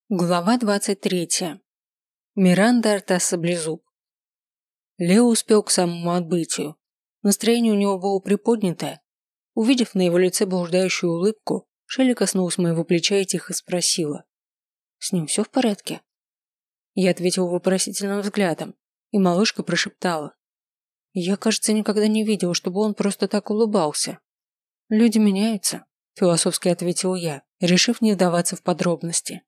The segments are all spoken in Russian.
Глава 23. Миранда Артас-Саблезуб. Лео успел к самому отбытию. Настроение у него было приподнятое. Увидев на его лице блуждающую улыбку, Шелли коснулась моего плеча и тихо спросила: «С ним все в порядке?» Я ответил вопросительным взглядом, и малышка прошептала: «Я, кажется, никогда не видела, чтобы он просто так улыбался». «Люди меняются», – философски ответил я, решив не вдаваться в подробности.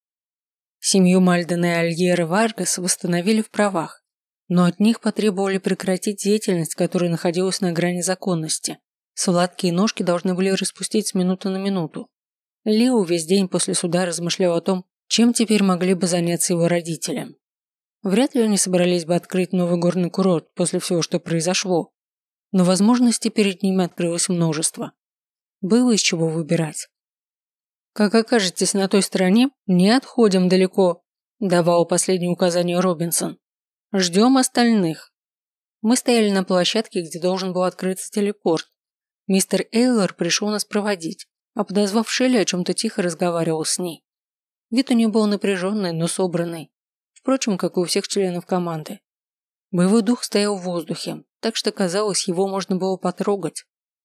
Семью Мальдена и Альера Варгас восстановили в правах, но от них потребовали прекратить деятельность, которая находилась на грани законности. Сладкие ножки должны были распустить с минуты на минуту. Лео весь день после суда размышлял о том, чем теперь могли бы заняться его родителям. Вряд ли они собрались бы открыть новый горный курорт после всего, что произошло, но возможностей перед ними открылось множество. Было из чего выбирать. «Как окажетесь на той стороне, не отходим далеко», – давал последнее указание Робинсон. «Ждем остальных». Мы стояли на площадке, где должен был открыться телепорт. Мистер Эйлор пришел нас проводить, а подозвав Шелли, о чем-то тихо разговаривал с ней. Вид у нее был напряженный, но собранный. Впрочем, как и у всех членов команды. Боевой дух стоял в воздухе, так что, казалось, его можно было потрогать.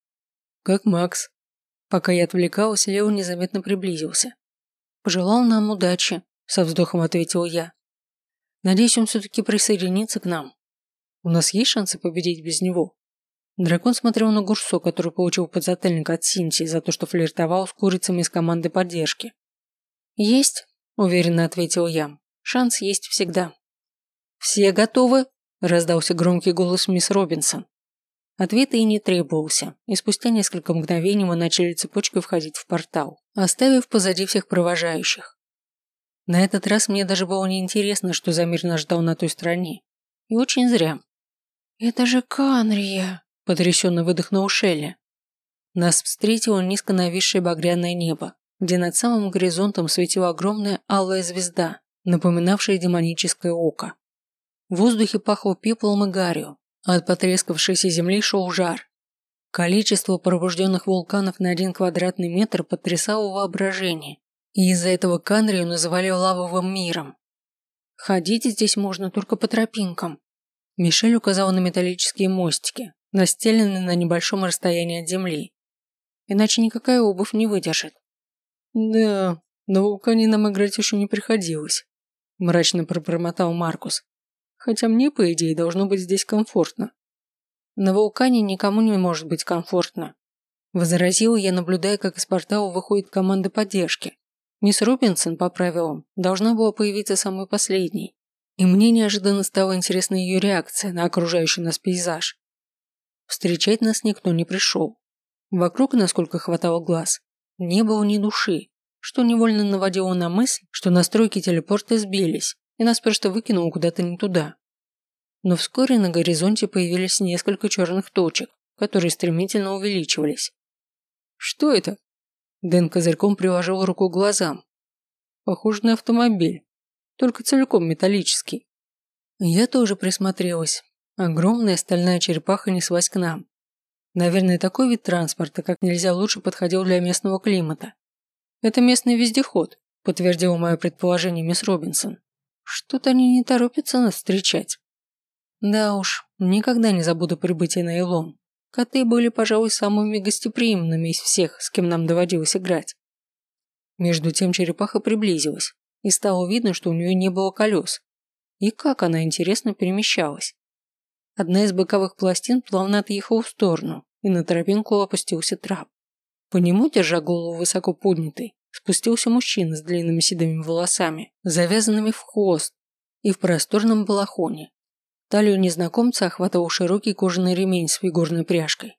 «Как Макс?» Пока я отвлекалась, Лео незаметно приблизился. «Пожелал нам удачи», – со вздохом ответил я. «Надеюсь, он все-таки присоединится к нам. У нас есть шансы победить без него?» Дракон смотрел на Гурсо, который получил подзатыльник от Синтии за то, что флиртовал с курицами из команды поддержки. «Есть», – уверенно ответил я. «Шанс есть всегда». «Все готовы?» – раздался громкий голос мисс Робинсон. Ответа и не требовался, и спустя несколько мгновений мы начали цепочкой входить в портал, оставив позади всех провожающих. На этот раз мне даже было неинтересно, что за мир нас ждал на той стороне. И очень зря. «Это же Канрия!» – потрясенно выдохнула Шелли. Нас встретило низко нависшее багряное небо, где над самым горизонтом светила огромная алая звезда, напоминавшая демоническое око. В воздухе пахло пеплом и гарью, а от потрескавшейся земли шел жар. Количество пробужденных вулканов на 1 квадратный метр потрясало воображение, и из-за этого Канрию называли лавовым миром. «Ходить здесь можно только по тропинкам», – Мишель указала на металлические мостики, настеленные на небольшом расстоянии от земли. «Иначе никакая обувь не выдержит». «Да, на вулкане нам играть еще не приходилось», – мрачно пробормотал Маркус. «Хотя мне, по идее, должно быть здесь комфортно». «На вулкане никому не может быть комфортно», – возразила я, наблюдая, как из портала выходит команда поддержки. Мисс Робинсон, по правилам, должна была появиться самой последней, и мне неожиданно стала интересна ее реакция на окружающий нас пейзаж. Встречать нас никто не пришел. Вокруг, насколько хватало глаз, не было ни души, что невольно наводило на мысль, что настройки телепорта сбились, и нас просто выкинуло куда-то не туда. Но вскоре на горизонте появились несколько черных точек, которые стремительно увеличивались. «Что это?» Дэн козырьком приложил руку к глазам. «Похоже на автомобиль, только целиком металлический». Я тоже присмотрелась. Огромная стальная черепаха неслась к нам. Наверное, такой вид транспорта как нельзя лучше подходил для местного климата. «Это местный вездеход», подтвердила мое предположение мисс Робинсон. «Что-то они не торопятся нас встречать». Да уж, никогда не забуду прибытие на Илон. Коты были, пожалуй, самыми гостеприимными из всех, с кем нам доводилось играть. Между тем черепаха приблизилась, и стало видно, что у нее не было колес. И как она, интересно, перемещалась. Одна из боковых пластин плавно отъехала в сторону, и на тропинку опустился трап. По нему, держа голову высоко поднятой, спустился мужчина с длинными седыми волосами, завязанными в хвост, и в просторном балахоне. Талию незнакомца охватывал широкий кожаный ремень с фигурной пряжкой.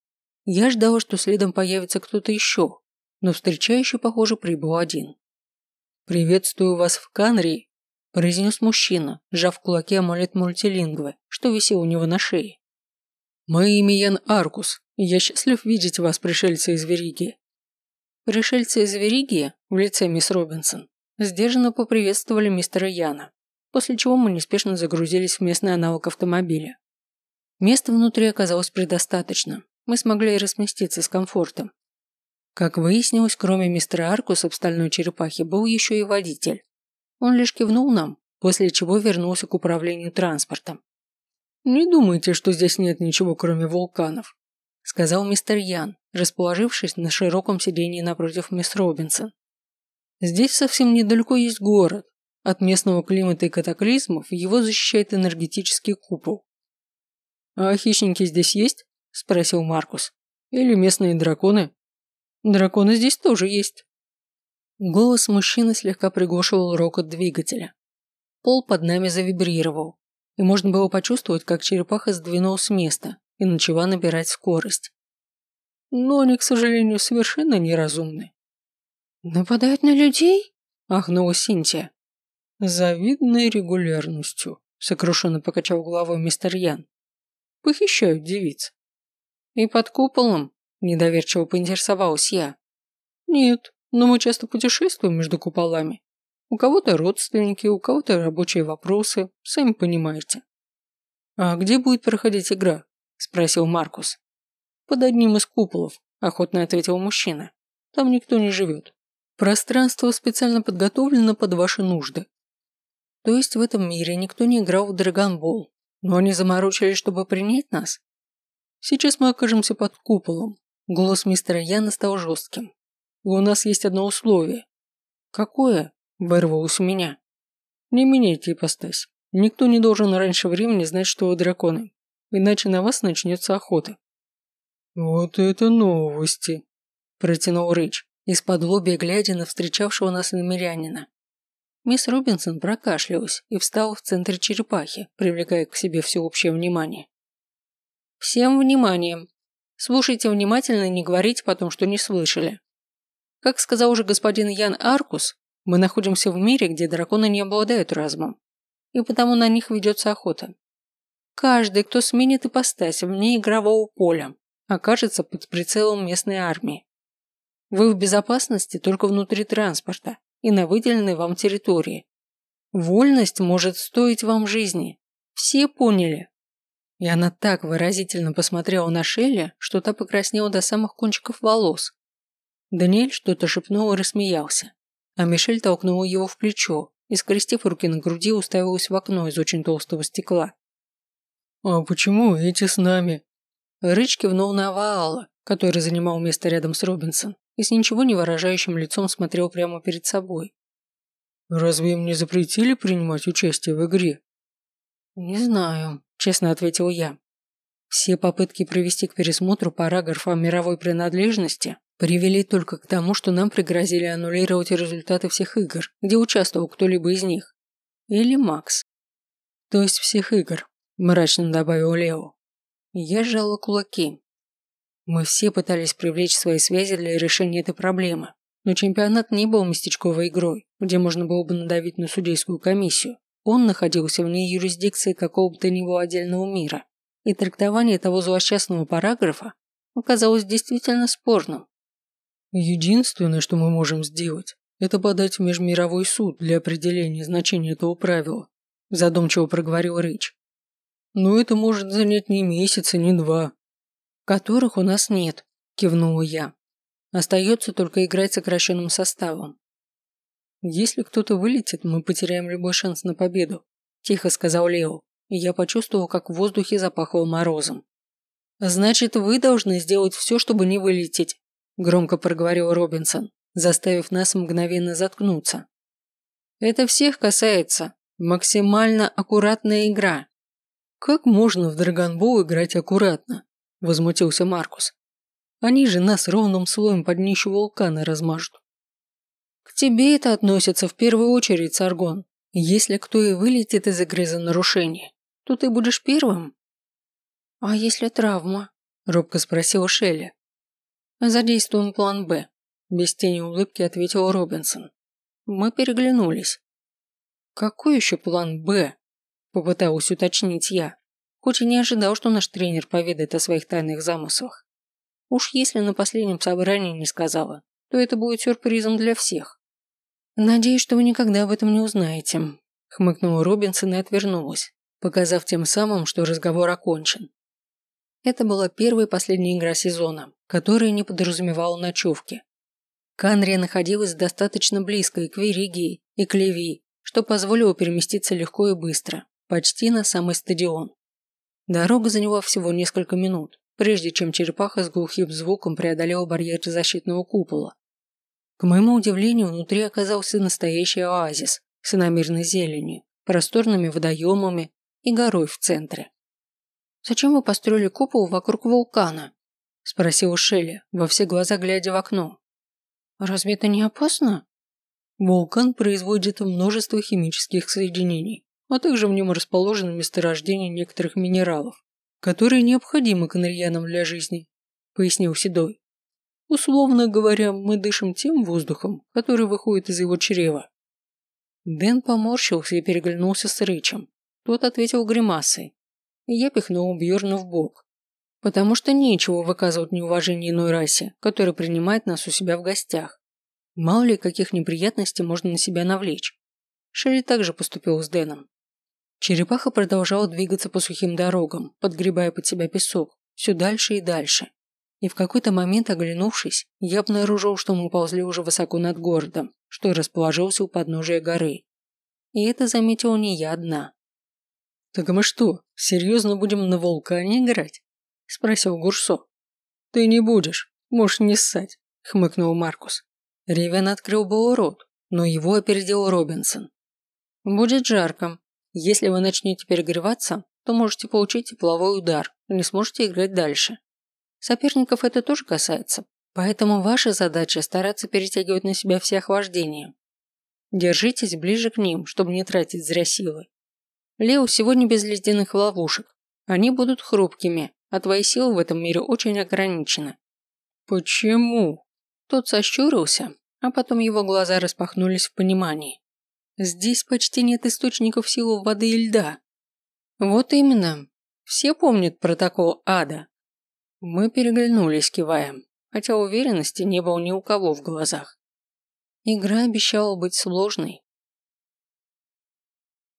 Я ждала, что следом появится кто-то еще, но встречающий, похоже, прибыл один. «Приветствую вас в Канрии», – произнес мужчина, сжав в кулаке амулет мультилингвы, что висел у него на шее. «Мое имя Ян Аркус, и я счастлив видеть вас, пришельцы из Веригии». Пришельцы из Веригии, в лице мисс Робинсон, сдержанно поприветствовали мистера Яна, после чего мы неспешно загрузились в местный аналог автомобиля. Места внутри оказалось предостаточно, мы смогли разместиться с комфортом. Как выяснилось, кроме мистера Аркуса в стальной черепахе был еще и водитель. Он лишь кивнул нам, после чего вернулся к управлению транспортом. «Не думайте, что здесь нет ничего, кроме вулканов», сказал мистер Ян, расположившись на широком сиденье напротив мисс Робинсон. «Здесь совсем недалеко есть город. От местного климата и катаклизмов его защищает энергетический купол». «А хищники здесь есть?» – спросил Маркус. «Или местные драконы?» «Драконы здесь тоже есть». Голос мужчины слегка приглушивал рокот двигателя. Пол под нами завибрировал, и можно было почувствовать, как черепаха сдвинулась с места и начала набирать скорость. Но они, к сожалению, совершенно неразумны. «Нападают на людей?» – ахнула Синтия. «С завидной регулярностью», – сокрушенно покачал головой мистер Ян. «Похищают девиц». «И под куполом?» – недоверчиво поинтересовалась я. «Нет, но мы часто путешествуем между куполами. У кого-то родственники, у кого-то рабочие вопросы, сами понимаете». «А где будет проходить игра?» – спросил Маркус. «Под одним из куполов», – охотно ответил мужчина. «Там никто не живет. Пространство специально подготовлено под ваши нужды». То есть в этом мире никто не играл в Драгонбол, но они заморочились, чтобы принять нас? Сейчас мы окажемся под куполом. Голос мистера Яна стал жестким. И у нас есть одно условие. «Какое?» – вырвалось у меня. «Не меняйте ипостась. Никто не должен раньше времени знать, что вы драконы, иначе на вас начнется охота». «Вот это новости!» – протянул Рич, из-под лобья глядя на встречавшего нас намерянина. Мисс Робинсон прокашлялась и встала в центре черепахи, привлекая к себе всеобщее внимание. «Всем внимание! Слушайте внимательно и не говорите потом, что не слышали. Как сказал уже господин Ян Аркус, мы находимся в мире, где драконы не обладают разумом, и потому на них ведется охота. Каждый, кто сменит ипостась вне игрового поля, окажется под прицелом местной армии. Вы в безопасности только внутри транспорта и на выделенной вам территории. Вольность может стоить вам жизни. Все поняли?» И она так выразительно посмотрела на Шелли, что та покраснела до самых кончиков волос. Даниэль что-то шепнул и рассмеялся, а Мишель толкнула его в плечо и, скрестив руки на груди, уставилась в окно из очень толстого стекла. «А почему эти с нами?» Рыч кивнул на Ваала, который занимал место рядом с Робинсон и с ничего не выражающим лицом смотрел прямо перед собой. «Разве им не запретили принимать участие в игре?» «Не знаю», – честно ответил я. Все попытки привести к пересмотру параграфа мировой принадлежности привели только к тому, что нам пригрозили аннулировать результаты всех игр, где участвовал кто-либо из них. Или Макс. «То есть всех игр», – мрачно добавил Лео. Я сжала кулаки. Мы все пытались привлечь свои связи для решения этой проблемы, но чемпионат не был местечковой игрой, где можно было бы надавить на судейскую комиссию. Он находился вне юрисдикции какого бы то ни было отдельного мира, и трактование того злосчастного параграфа оказалось действительно спорным. «Единственное, что мы можем сделать, это подать в межмировой суд для определения значения этого правила», задумчиво проговорил Рич. «Но это может занять не месяц и не два». «Которых у нас нет», кивнула я. «Остается только играть сокращенным составом». «Если кто-то вылетит, мы потеряем любой шанс на победу», – тихо сказал Лео, и я почувствовал, как в воздухе запахло морозом. «Значит, вы должны сделать все, чтобы не вылететь», – громко проговорил Робинсон, заставив нас мгновенно заткнуться. «Это всех касается. Максимально аккуратная игра». «Как можно в Драгонбол играть аккуратно?» – возмутился Маркус. «Они же нас ровным слоем под днищу вулкана размажут». «К тебе это относится в первую очередь, Саргон. Если кто и вылетит из игры за нарушение, то ты будешь первым». «А если травма?» – робко спросила Шелли. «Задействуем план «Б», – без тени улыбки ответил Робинсон. Мы переглянулись. «Какой еще план «Б»?» – попыталась уточнить я, хоть и не ожидал, что наш тренер поведает о своих тайных замыслах. Уж если на последнем собрании не сказала, то это будет сюрпризом для всех. «Надеюсь, что вы никогда об этом не узнаете», – хмыкнула Робинсон и отвернулась, показав тем самым, что разговор окончен. Это была первая и последняя игра сезона, которая не подразумевала ночевки. Канрия находилась достаточно близко и к Веригии, и к Леви, что позволило переместиться легко и быстро, почти на самый стадион. Дорога заняла всего несколько минут, прежде чем черепаха с глухим звуком преодолела барьер защитного купола. К моему удивлению, внутри оказался настоящий оазис с иномерной зеленью, просторными водоемами и горой в центре. «Зачем вы построили купол вокруг вулкана?» – спросила Шелли, во все глаза глядя в окно. «Разве это не опасно?» Вулкан производит множество химических соединений, а также в нем расположено месторождение некоторых минералов, которые необходимы канарьянам для жизни, пояснил Седой. Условно говоря, мы дышим тем воздухом, который выходит из его чрева. Дэн поморщился и переглянулся с Рычем. Тот ответил гримасой. И я пихнул Бьорна в бок. Потому что нечего выказывать неуважение иной расе, которая принимает нас у себя в гостях. Мало ли каких неприятностей можно на себя навлечь. Шелли также поступил с Дэном. Черепаха продолжала двигаться по сухим дорогам, подгребая под себя песок, все дальше и дальше. И в какой-то момент, оглянувшись, я обнаружил, что мы ползли уже высоко над городом, что расположился у подножия горы. И это заметила не я одна. «Так мы что, серьезно будем на вулкане играть?» – спросил Гурсо. «Ты не будешь, можешь не ссать», – хмыкнул Маркус. Ривен открыл был рот, но его опередил Робинсон. «Будет жарко. Если вы начнете перегреваться, то можете получить тепловой удар и не сможете играть дальше. Соперников это тоже касается, поэтому ваша задача стараться перетягивать на себя все охлаждения. Держитесь ближе к ним, чтобы не тратить зря силы. Лео сегодня без ледяных ловушек. Они будут хрупкими, а твои силы в этом мире очень ограничены». «Почему?» Тот сощурился, а потом его глаза распахнулись в понимании. «Здесь почти нет источников силы воды и льда». «Вот именно. Все помнят протокол ада». Мы переглянулись, кивая, хотя уверенности не было ни у кого в глазах. Игра обещала быть сложной.